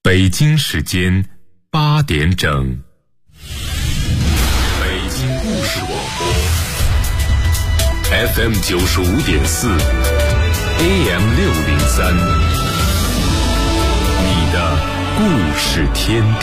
北京时间8点整，北京故事广播 FM 95.4 AM 603，你的故事天地。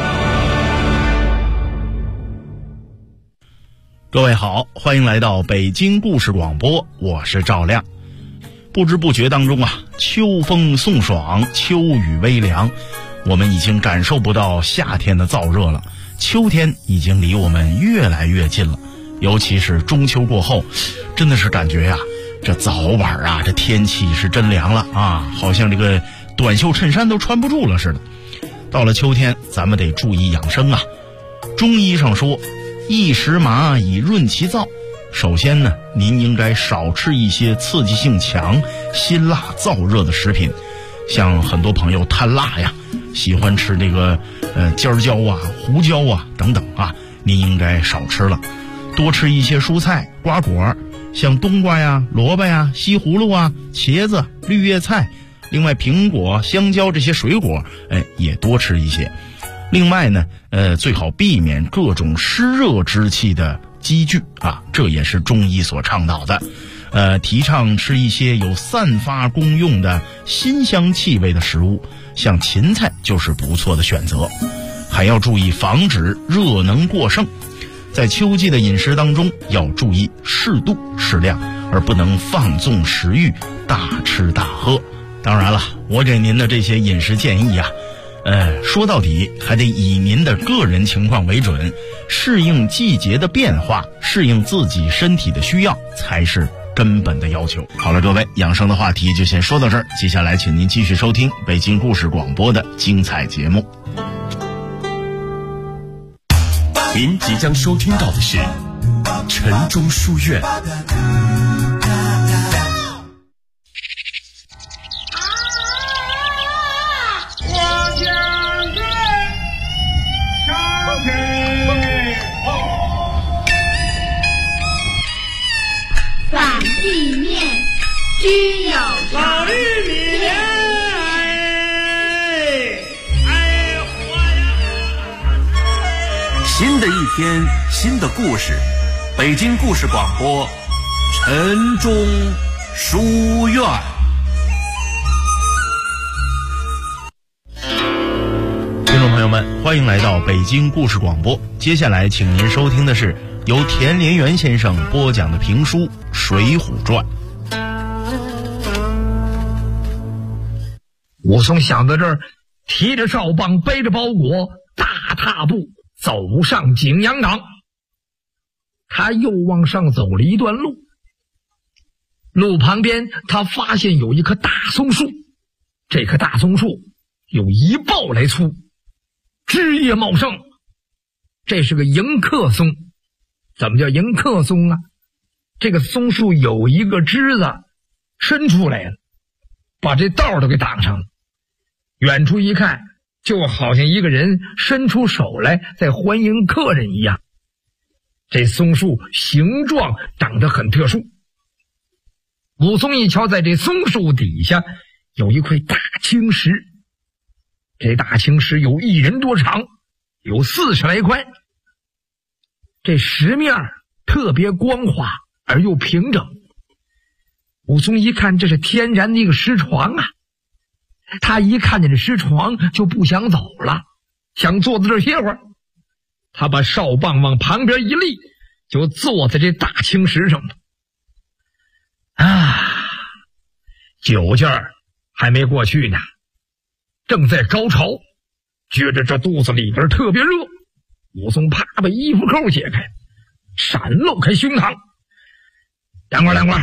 各位好，欢迎来到北京故事广播，我是赵亮。不知不觉当中啊，秋风送爽，秋雨微凉，我们已经感受不到夏天的燥热了，秋天已经离我们越来越近了。尤其是中秋过后，真的是感觉呀，这早晚啊，这天气是真凉了啊，好像这个短袖衬衫都穿不住了似的。到了秋天，咱们得注意养生啊。中医上说，一时麻以润其燥。首先呢，您应该少吃一些刺激性强、辛辣燥热的食品，像很多朋友贪辣呀，喜欢吃这个尖椒啊、胡椒啊等等啊，您应该少吃了，多吃一些蔬菜、瓜果，像冬瓜呀、萝卜呀、西葫芦啊、茄子、绿叶菜，另外苹果、香蕉这些水果，也多吃一些。另外呢，最好避免各种湿热之气的积聚啊，这也是中医所倡导的。提倡吃一些有散发功用的辛香气味的食物，像芹菜就是不错的选择。还要注意防止热能过剩，在秋季的饮食当中要注意适度适量，而不能放纵食欲，大吃大喝。当然了，我给您的这些饮食建议啊，说到底还得以您的个人情况为准，适应季节的变化，适应自己身体的需要才是根本的要求。好了，各位，养生的话题就先说到这儿，接下来请您继续收听北京故事广播的精彩节目。 您即将收听到的是晨钟书院。 反地面居有老绿米莲， 新的一天，新的故事，北京故事广播，晨钟书院。 听众朋友们，欢迎来到北京故事广播。接下来请您收听的是由田连元先生播讲的评书《水浒传》。 武松想到这儿，提着哨棒，背着包裹，大踏步走上景阳冈。他又往上走了一段路，路旁边他发现有一棵大松树，这棵大松树有1抱来粗，枝叶茂盛，这是个迎客松。怎么叫迎客松啊？这个松树有一个枝子伸出来了，把这道都给挡上了。远处一看，就好像一个人伸出手来在欢迎客人一样。这松树形状长得很特殊。武松一瞧，在这松树底下有一块大青石，这大青石有1人多长，有40来宽。这石面特别光滑而又平整。武松一看，这是天然的一个石床啊。他一看见这石床就不想走了，想坐在这儿歇会儿。他把哨棒往旁边一立，就坐在这大青石上了。酒劲儿还没过去呢，正在高潮，觉着这肚子里边特别热。武松啪把衣服扣解开，闪露开胸膛。凉快。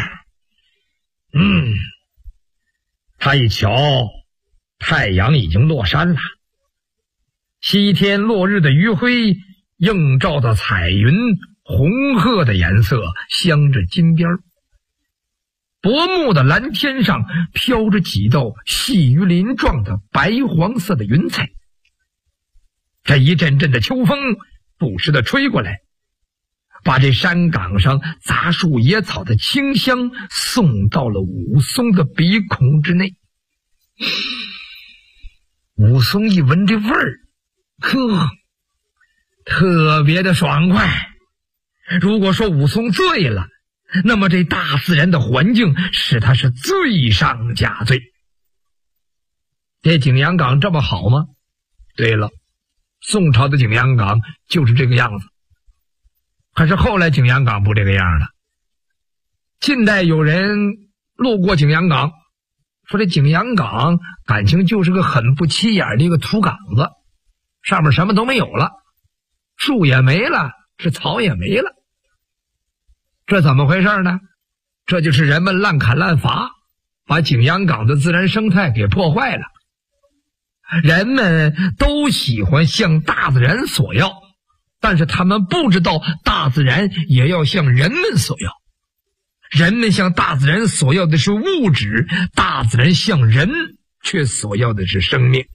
他一瞧，太阳已经落山了，西天落日的余晖映照的彩云红褐的颜色镶着金边，薄暮的蓝天上飘着几道细鱼鳞状的白黄色的云彩。这一阵阵的秋风不时地吹过来，把这山岗上杂树野草的清香送到了武松的鼻孔之内。 武松一闻这味儿，呵，特别的爽快。如果说武松醉了，那么这大自然的环境使他是罪上加罪。这景阳冈这么好吗？对了，宋朝的景阳冈就是这个样子。可是后来景阳冈不这个样了。近代有人路过景阳冈，说这景阳冈感情就是个很不起眼的一个土岗子，上面什么都没有了，树也没了，这草也没了。这怎么回事呢？这就是人们滥砍滥伐，把景阳冈的自然生态给破坏了。人们都喜欢向大自然索要，但是他们不知道大自然也要向人们索要。人们向大自然索要的是物质，大自然向人却索要的是生命。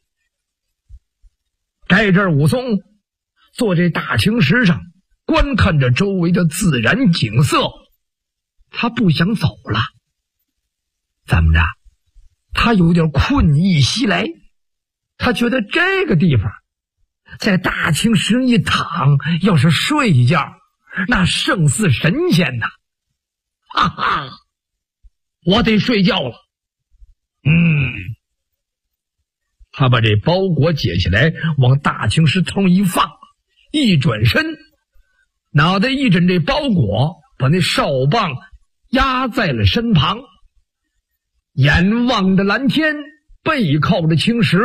在这儿，武松坐这大青石上，观看着周围的自然景色，他不想走了。怎么着？他有点困意袭来，他觉得这个地方在大青石上一躺，要是睡一觉，那胜似神仙呐！哈哈，我得睡觉了。他把这包裹解下来，往大青石头一放，一转身，脑袋一枕这包裹，把那哨棒压在了身旁，眼望着蓝天，背靠着青石，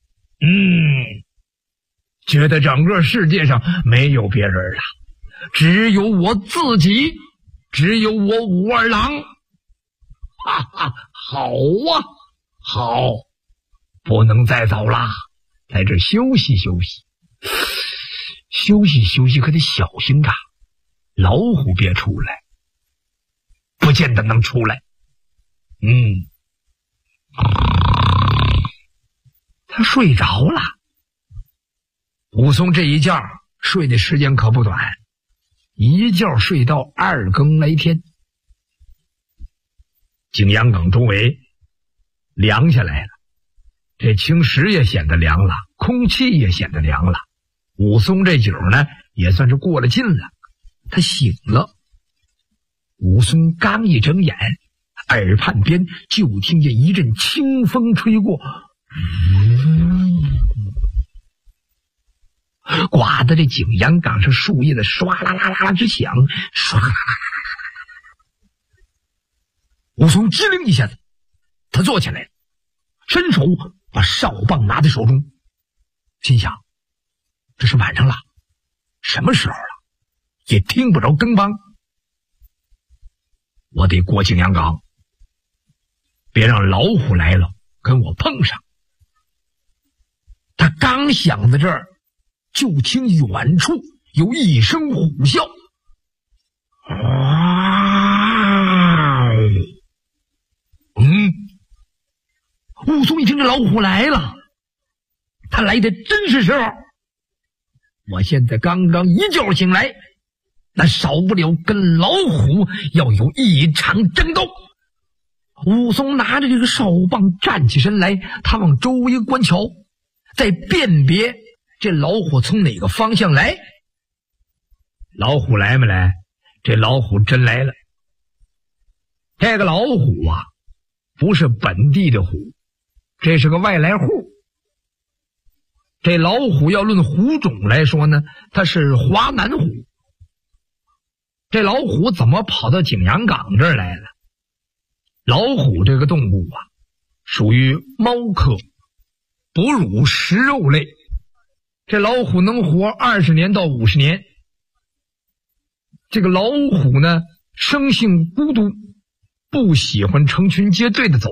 觉得整个世界上没有别人了，只有我自己，只有我武二郎。哈哈，好啊，好，不能再走了，在这休息休息，休息休息，可得小心啊，老虎别出来，不见得能出来。他睡着了。武松这一觉睡的时间可不短，一觉睡到2更来天。景阳冈周围凉下来了，这青石也显得凉了，空气也显得凉了。武松这酒呢也算是过了劲了，他醒了。武松刚一睁眼，耳畔边就听见一阵清风吹过，刮得这景阳冈上树叶的唰啦啦啦直响，唰啦啦啦。武松机灵一下子，他坐起来，伸手把哨棒拿在手中，心想这是晚上了，什么时候了，也听不着更梆，我得过景阳冈，别让老虎来了跟我碰上。他刚想在这儿，就听远处有一声虎啸，武松一听这老虎来了，他来的真是时候。我现在刚刚一觉醒来，那少不了跟老虎要有一场争斗。武松拿着这个哨棒站起身来，他往周围观瞧，在辨别这老虎从哪个方向来。老虎来没来？这老虎真来了。这个老虎啊，不是本地的虎，这是个外来户。这老虎要论虎种来说呢，它是华南虎。这老虎怎么跑到景阳冈这儿来了？老虎这个动物啊，属于猫科，哺乳食肉类。这老虎能活20年到50年。这个老虎呢，生性孤独，不喜欢成群结队的走。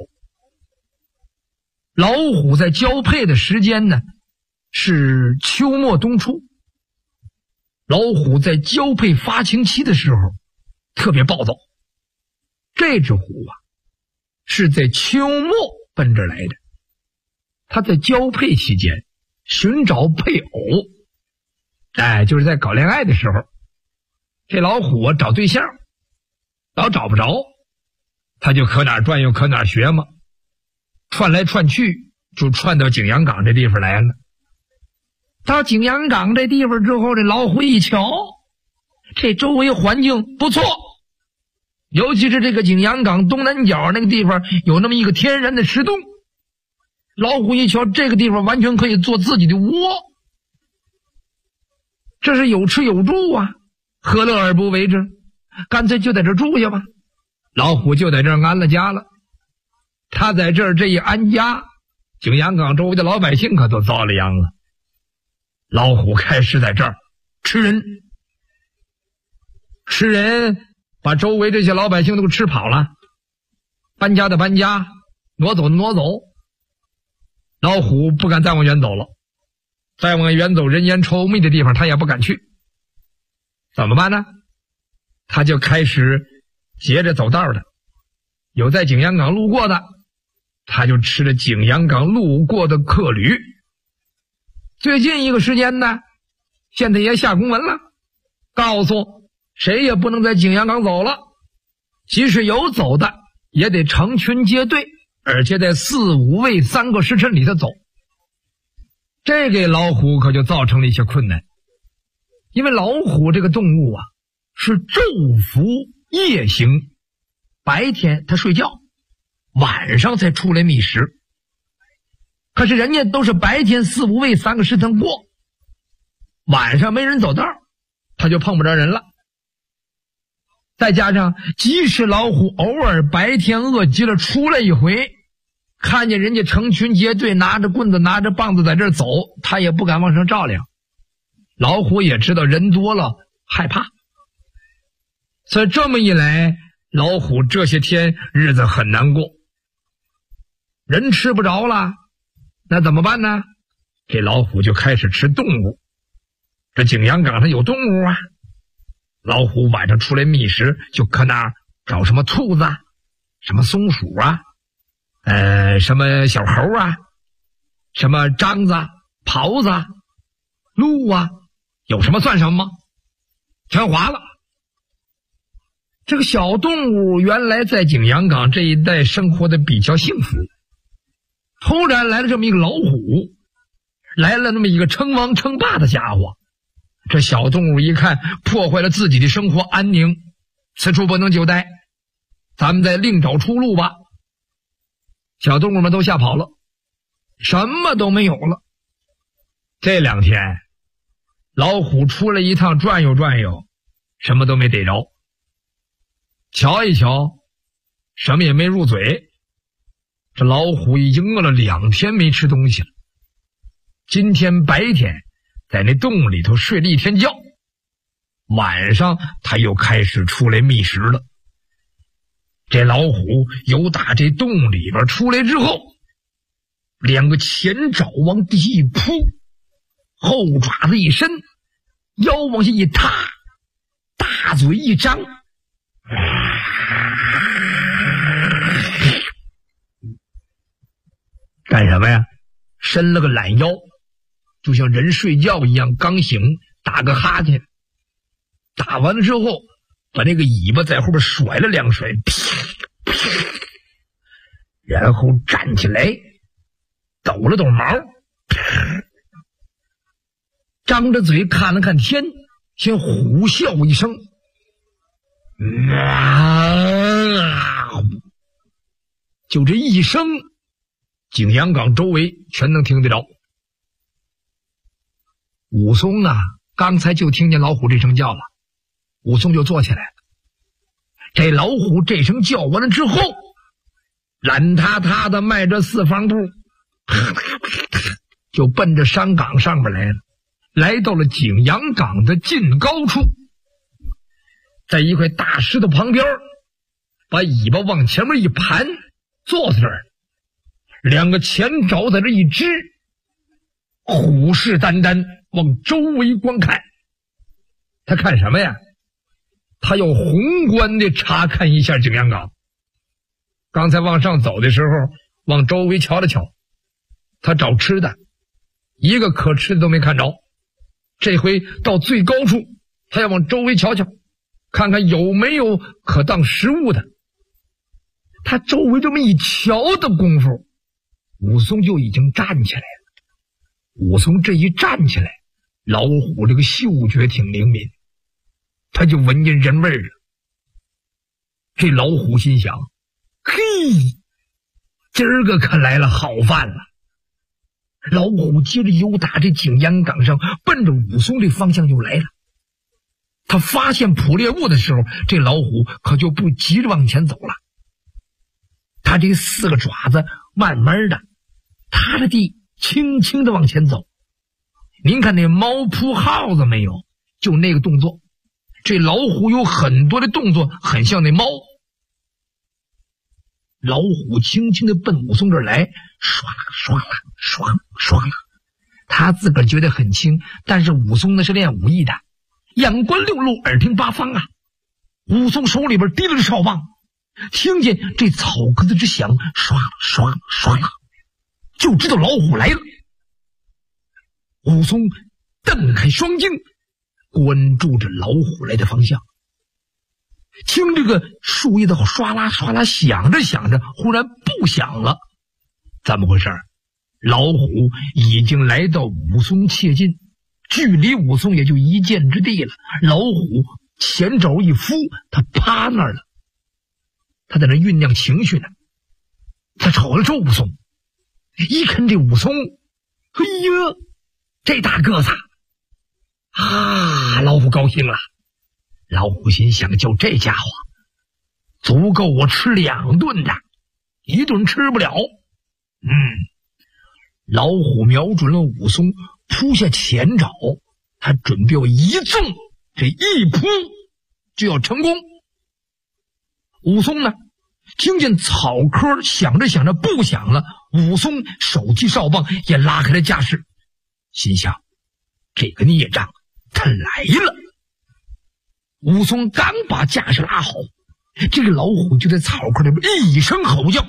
老虎在交配的时间呢，是秋末冬初。老虎在交配发情期的时候特别暴躁。这只虎啊，是在秋末奔着来的。它在交配期间寻找配偶，就是在搞恋爱的时候，这老虎啊找对象，老找不着，他就可哪儿转悠可哪儿学嘛，窜来窜去， 就窜到景阳冈这地方来了。到景阳冈这地方之后，这老虎一瞧，这周围环境不错，尤其是这个景阳冈东南角那个地方有那么一个天然的石洞，老虎一瞧这个地方完全可以做自己的窝，这是有吃有住啊，何乐而不为之？干脆就在这住下吧。老虎就在这儿安了家了。他在这儿这一安家，景阳冈周围的老百姓可都遭了殃了。老虎开始在这儿吃人，把周围这些老百姓都吃跑了，搬家的搬家，挪走的挪走。老虎不敢再往远走了，再往远走人烟稠密的地方他也不敢去。怎么办呢？他就开始截着走道的，有在景阳冈路过的，他就吃了景阳冈路过的客旅。最近一个时间呢，县太爷下公文了，告诉谁也不能在景阳冈走了，即使有走的也得成群结队，而且在4、5位3个时辰里头走。这给老虎可就造成了一些困难，因为老虎这个动物啊是昼伏夜行，白天它睡觉，晚上才出来觅食。可是人家都是白天4、5位3个时辰过，晚上没人走道，他就碰不着人了。再加上即使老虎偶尔白天饿极了出来一回，看见人家成群结队拿着棍子拿着棒子在这儿走，他也不敢往上照亮。老虎也知道人多了害怕，所以这么一来，老虎这些天日子很难过。人吃不着了，那怎么办呢？这老虎就开始吃动物。这景阳冈上有动物啊，老虎晚上出来觅食，就搁那儿找什么兔子啊，什么松鼠啊，什么小猴啊，什么獐子、狍子、鹿啊，有什么算什么，全划了。这个小动物原来在景阳冈这一带生活的比较幸福，突然来了这么一个老虎，来了那么一个称王称霸的家伙，这小动物一看破坏了自己的生活安宁，此处不能久待，咱们再另找出路吧。小动物们都吓跑了，什么都没有了。这2天老虎出来一趟转悠转悠，什么都没逮着，瞧一瞧什么也没入嘴。这老虎已经饿了2天没吃东西了，今天白天在那洞里头睡了1天觉，晚上他又开始出来觅食了。这老虎由打这洞里边出来之后，2个前爪往地一扑，后爪子一伸，腰往下一踏，大嘴一张，干什么呀？伸了个懒腰，就像人睡觉一样，刚醒打个哈欠，打完了之后把那个尾巴在后边甩了2甩，然后站起来抖了抖毛，张着嘴看了看天，先虎啸一声，就这一声，景阳冈周围全能听得着。武松啊，刚才就听见老虎这声叫了，武松就坐起来了。这老虎这声叫完了之后，懒塌塌的迈着4方步，就奔着山岗上边来了，来到了景阳冈的近高处，在一块大石头旁边，把尾巴往前面一盘，坐在这儿，2个前爪在这一支，虎视眈眈往周围观看。他看什么呀？他要宏观的查看一下景阳冈。刚才往上走的时候往周围瞧了瞧，他找吃的，一个可吃的都没看着。这回到最高处，他要往周围瞧瞧，看看有没有可当食物的。他周围这么一瞧的功夫， 武松就已经站起来了。武松这一站起来，老虎这个嗅觉挺灵敏，他就闻见人味儿了。这老虎心想，嘿，今儿个可来了好饭了。老虎接着由打这景阳冈上奔着武松这方向就来了。他发现捕猎物的时候，这老虎可就不急着往前走了，他这4个爪子慢慢的踏着地轻轻的往前走。您看那猫扑耗子没有，就那个动作。这老虎有很多的动作很像那猫。老虎轻轻的奔武松这儿来，唰啦唰啦唰啦唰啦，他自个儿觉得很轻，但是武松那是练武艺的，眼观六路，耳听八方啊。武松手里边提了个哨棒，听见这草壳子之响，唰啦唰啦唰啦，就知道老虎来了。武松瞪开双睛，关注着老虎来的方向。听这个树叶的唰啦唰啦响着响着，忽然不响了。怎么回事？老虎已经来到武松切近，距离武松也就一箭之地了。老虎前肘一扶，他趴那儿了，他在那酝酿情绪呢。他瞅了瞅武松，一看这武松，哎呀，这大个子啊，老虎高兴了。老虎心想，就这家伙足够我吃2顿的，1顿吃不了。老虎瞄准了武松，扑下前爪，他准备要一纵，这一扑就要成功。武松呢，听见草棵响着响着不响了，武松手提哨棒也拉开了架势，心想这个孽障他来了。武松刚把架势拉好，这个老虎就在草棵里边一声吼叫，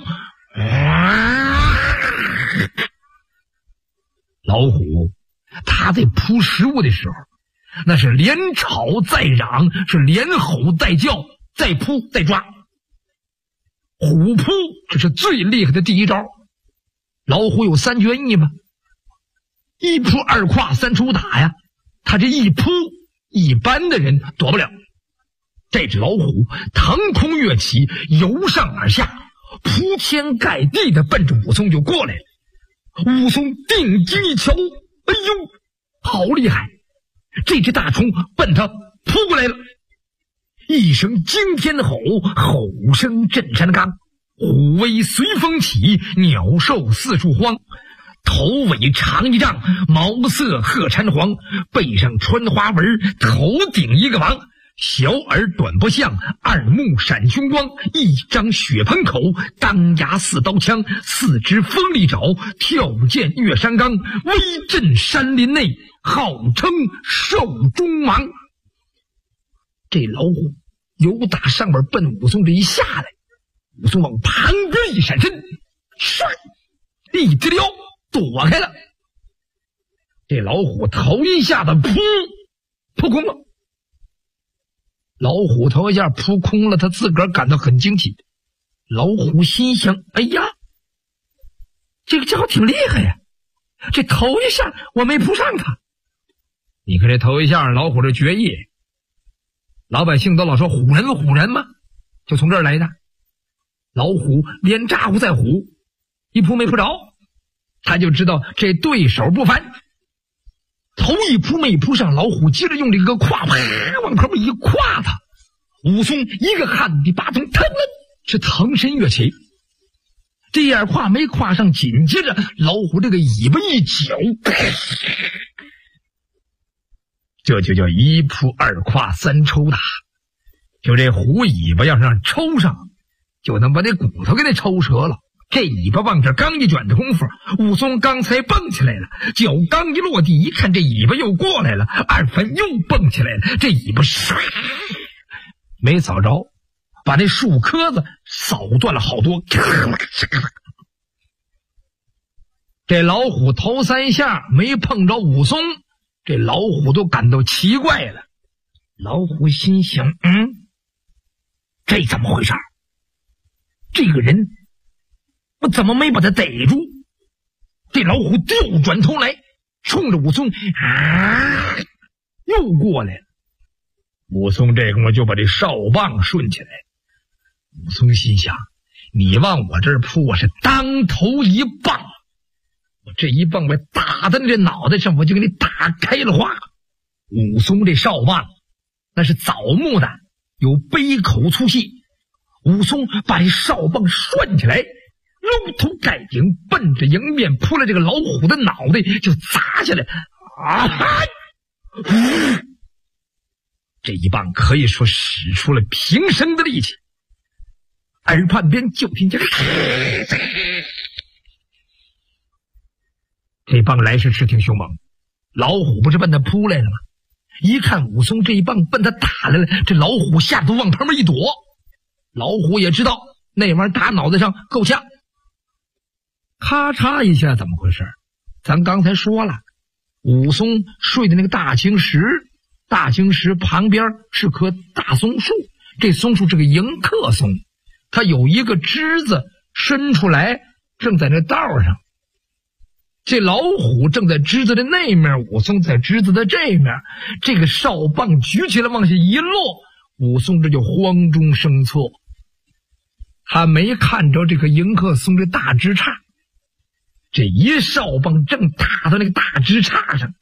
老虎他在扑食物的时候，那是连吵再嚷，是连吼再叫，再扑再抓。虎扑这是最厉害的第一招。老虎有3绝艺嘛，一扑2跨3抽打呀，他这一扑一般的人躲不了。这只老虎腾空跃起，由上而下，铺天盖地的奔着武松就过来了。武松定睛一瞧，哎呦，好厉害！这只大虫奔他扑过来了，一声惊天吼，吼声震山冈，虎威随风起，鸟兽四处慌。头尾长1丈，毛色褐蝉黄，背上穿花纹，头顶一个王。小耳短脖象，2目闪凶光，1张血盆口，当牙4刀枪，4只锋利爪，跳涧越山冈，威震山林内，号称兽中王。这老虎由打上边奔武松这一下来，武松往旁边一闪身，唰，一直撩躲开了。这老虎头一下子扑空了。老虎头一下扑空了，他自个儿感到很惊奇。老虎心想，哎呀，这个家伙挺厉害呀，这头一下我没扑上他。你看这头一下老虎这绝艺，老百姓都老说虎人嘛，就从这儿来的。老虎连咋呼再虎，一扑没扑着，他就知道这对手不凡。头一扑没扑上，老虎接着用这个胯往旁边一胯他，武松一个汗滴巴通，腾了，是腾身跃起。这样胯没胯上，紧接着老虎这个尾巴一绞，这就叫1扑2跨3抽打。就这虎尾巴要是让抽上，就能把那骨头给它抽折了。这尾巴往这刚一卷的功夫，武松刚才蹦起来了，脚刚一落地，一看这尾巴又过来了，2分又蹦起来了，这尾巴没扫着，把那树棵子扫断了好多。这老虎头3下没碰着武松，这老虎都感到奇怪了。老虎心想，这怎么回事？这个人我怎么没把他逮住？ 这老虎调转头来，冲着武松又过来了。武松这功夫就把这哨棒顺起来。武松心想，你往我这儿扑，我是当头一棒，我这一棒我打在你这脑袋上，我就给你打开了花。武松这哨棒那是枣木的，有杯口粗细。武松把这哨棒涮起来，搂头盖顶，奔着迎面扑来这个老虎的脑袋就砸下来。这一棒可以说使出了平生的力气。耳畔边就听见这棒来势是挺凶猛，老虎不是奔他扑来了吗？一看武松这一棒奔他打来了，这老虎吓得往旁边一躲。老虎也知道那玩意儿打脑袋上够呛，咔嚓一下，怎么回事？咱刚才说了，武松睡的那个大青石，大青石旁边是棵大松树，这松树是个迎客松，它有一个枝子伸出来，正在那道上。这老虎正在枝子的那面，武松在枝子的这面，这个哨棒举起来往下一落，武松这就慌中生错，他没看着这个迎客松的大枝杈，这一哨棒正打到那个大枝杈上，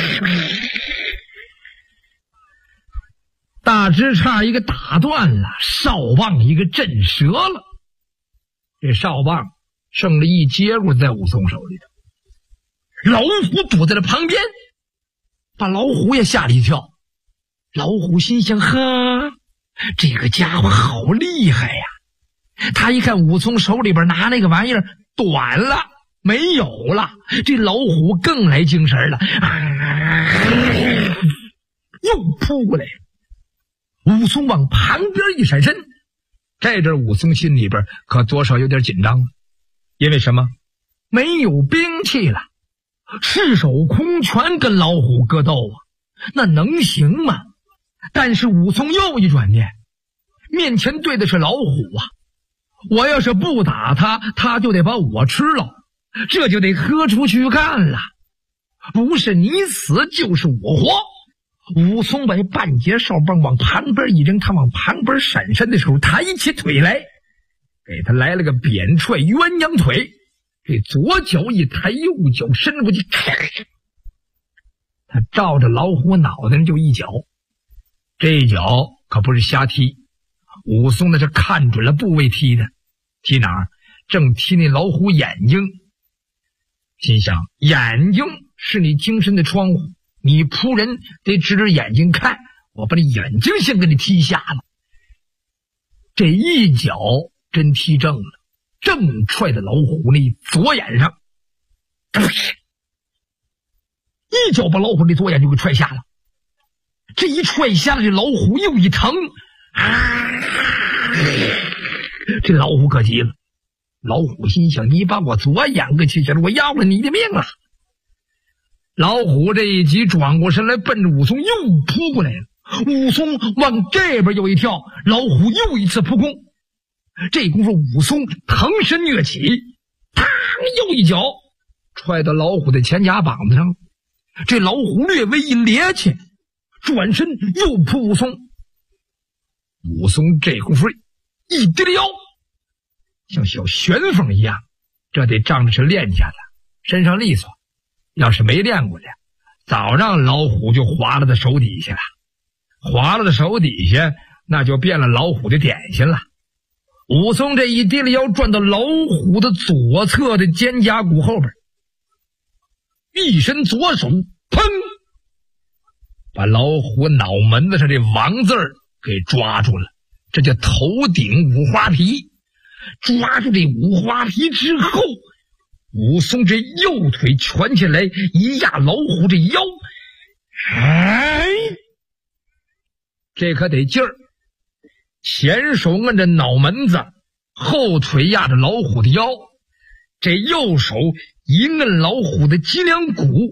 大枝杈一个打断了，哨棒一个震折了，这哨棒剩了一截骨在武松手里头。老虎躲在了旁边，把老虎也吓了一跳。老虎心想，呵，这个家伙好厉害呀！他一看武松手里边拿那个玩意儿短了，没有了，这老虎更来精神了，又扑过来。武松往旁边一闪身，这阵武松心里边可多少有点紧张，因为什么？没有兵器了，赤手空拳跟老虎格斗啊，那能行吗？但是武松又一转念，面前对的是老虎啊，我要是不打他，他就得把我吃了，这就得喝出去干了，不是你死就是我活。武松把半截哨棒往旁边一扔，他往旁边闪身的时候，抬起腿来，给他来了个扁踹鸳鸯腿，这左脚一抬，右脚伸过去，他照着老虎脑袋上就一脚。这一脚可不是瞎踢，武松那是看准了部位踢的。踢哪儿？正踢那老虎眼睛。心想，眼睛是你精神的窗户，你扑人得指着眼睛看，我把你眼睛先给你踢瞎了。这一脚真踢正了，正踹在老虎那左眼上，一脚把老虎那左眼就给踹瞎了。这一踹瞎了，这老虎又一疼，这老虎可急了。老虎心想，你把我左眼给踢瞎了，我要了你的命了。老虎这一急，转过身来奔着武松又扑过来了。武松往这边又一跳，老虎又一次扑空。这功夫武松腾身跃起，嘡，又一脚踹到老虎的前甲膀子上。这老虎略微一趔趄，转身又扑武松。武松这功夫一低着腰，像小旋风一样，这得仗着是练家的，身上利索。要是没练过的，早让老虎就划了在手底下了。划了在手底下，那就变了老虎的点心了。武松这一低了腰，转到老虎的左侧的肩胛骨后边，一伸左手，砰，把老虎脑门子上这王字儿给抓住了。这叫头顶五花皮。抓住这五花皮之后，武松这右腿蜷起来，一压老虎这腰，这可得劲儿。前手摁着脑门子，后腿压着老虎的腰，这右手一摁老虎的脊梁骨，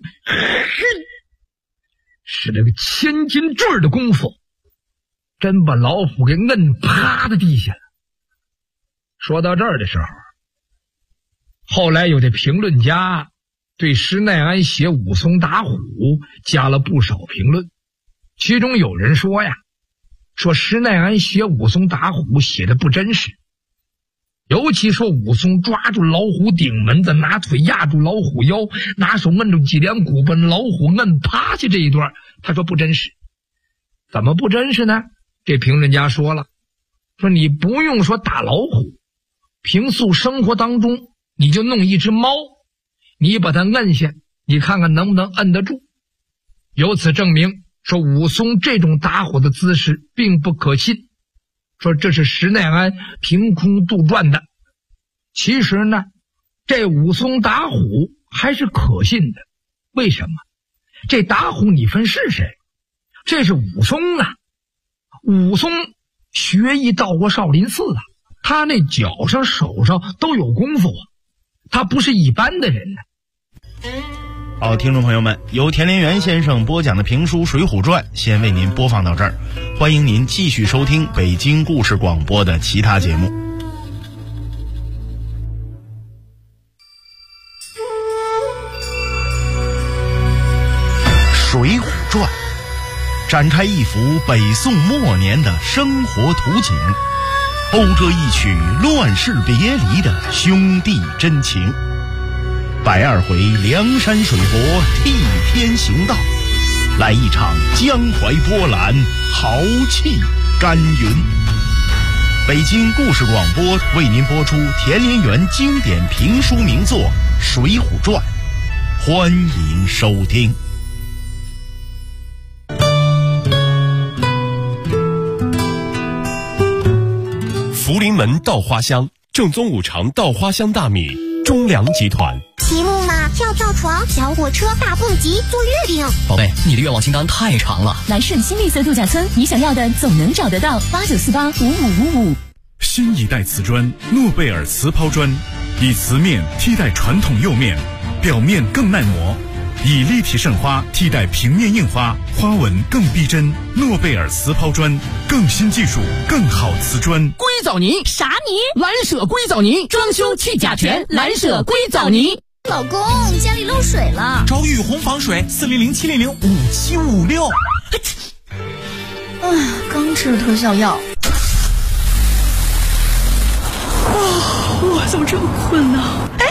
是那个千斤坠的功夫，真把老虎给摁趴在地下了。说到这儿的时候，后来有的评论家对施耐庵写武松打虎加了不少评论。其中有人说呀，说施耐庵写武松打虎写的不真实，尤其说武松抓住老虎顶门子，拿腿压住老虎腰，拿手摁住脊梁骨，把老虎摁趴下这一段，他说不真实。怎么不真实呢？这评论家说了，说你不用说打老虎，平素生活当中你就弄一只猫，你把它摁下，你看看能不能摁得住。由此证明说武松这种打虎的姿势并不可信，说这是施耐庵凭空杜撰的。其实呢，这武松打虎还是可信的。为什么？这打虎你分是谁？这是武松啊！武松学艺到过少林寺啊，他那脚上手上都有功夫啊，他不是一般的人呢。 好，听众朋友们，由田连元先生播讲的评书《水浒传》先为您播放到这儿，欢迎您继续收听北京故事广播的其他节目。《水浒传》展开一幅北宋末年的生活图景，讴歌一曲乱世别离的兄弟真情。120回梁山水泊替天行道，来一场江淮波澜，豪气干云。北京故事广播为您播出田连元经典评书名作《水浒传》，欢迎收听。 福临门稻花香，正宗五常稻花香大米，中粮集团。 题目嘛，跳跳床、小火车、大蹦极、做月饼。 宝贝，你的愿望清单太长了。 来顺新绿色度假村，你想要的总能找得到。89485555。 新一代瓷砖诺贝尔瓷抛砖，以瓷面替代传统釉面，表面更耐磨，以立体渗花替代平面印花，花纹更逼真。诺贝尔瓷抛砖，更新技术，更好瓷砖。 硅藻泥啥泥？ 蓝舍硅藻泥，装修去甲醛，蓝舍硅藻泥。 老公，家里漏水了， 找雨虹防水，400-700-5756。 刚吃了特效药。我怎么这么困呢？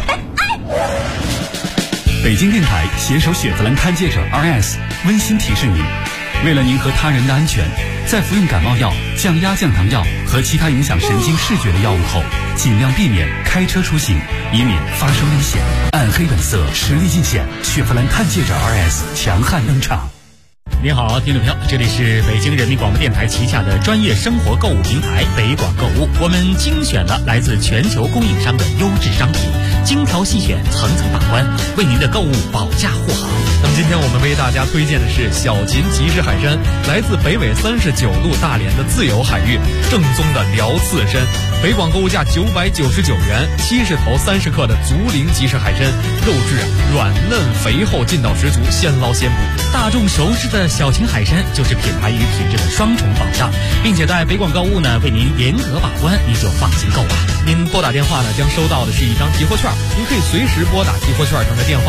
北京电台携手雪佛兰探界者 RS 温馨提示您，为了您和他人的安全，在服用感冒药、降压降糖药和其他影响神经视觉的药物后，尽量避免开车出行，以免发生危险。暗黑本色，实力尽显，雪佛兰探界者 RS 强悍登场。 您好，听众朋友，这里是北京人民广播电台旗下的专业生活购物平台北广购物，我们精选了来自全球供应商的优质商品，精挑细选，层层把关，为您的购物保驾护航。 那么今天我们为大家推荐的是小秦集市海参，来自北纬39度大连的自由海域，正宗的辽刺参。北广购物价999元，70头30克的竹林集市海参，肉质软嫩肥厚，劲道十足，现捞现捕。 大众熟知的小秦海参就是品牌与品质的双重保障，并且在北广购物呢为您严格把关，您就放心购啊。 您拨打电话呢将收到的是一张提货券，您可以随时拨打提货券上的电话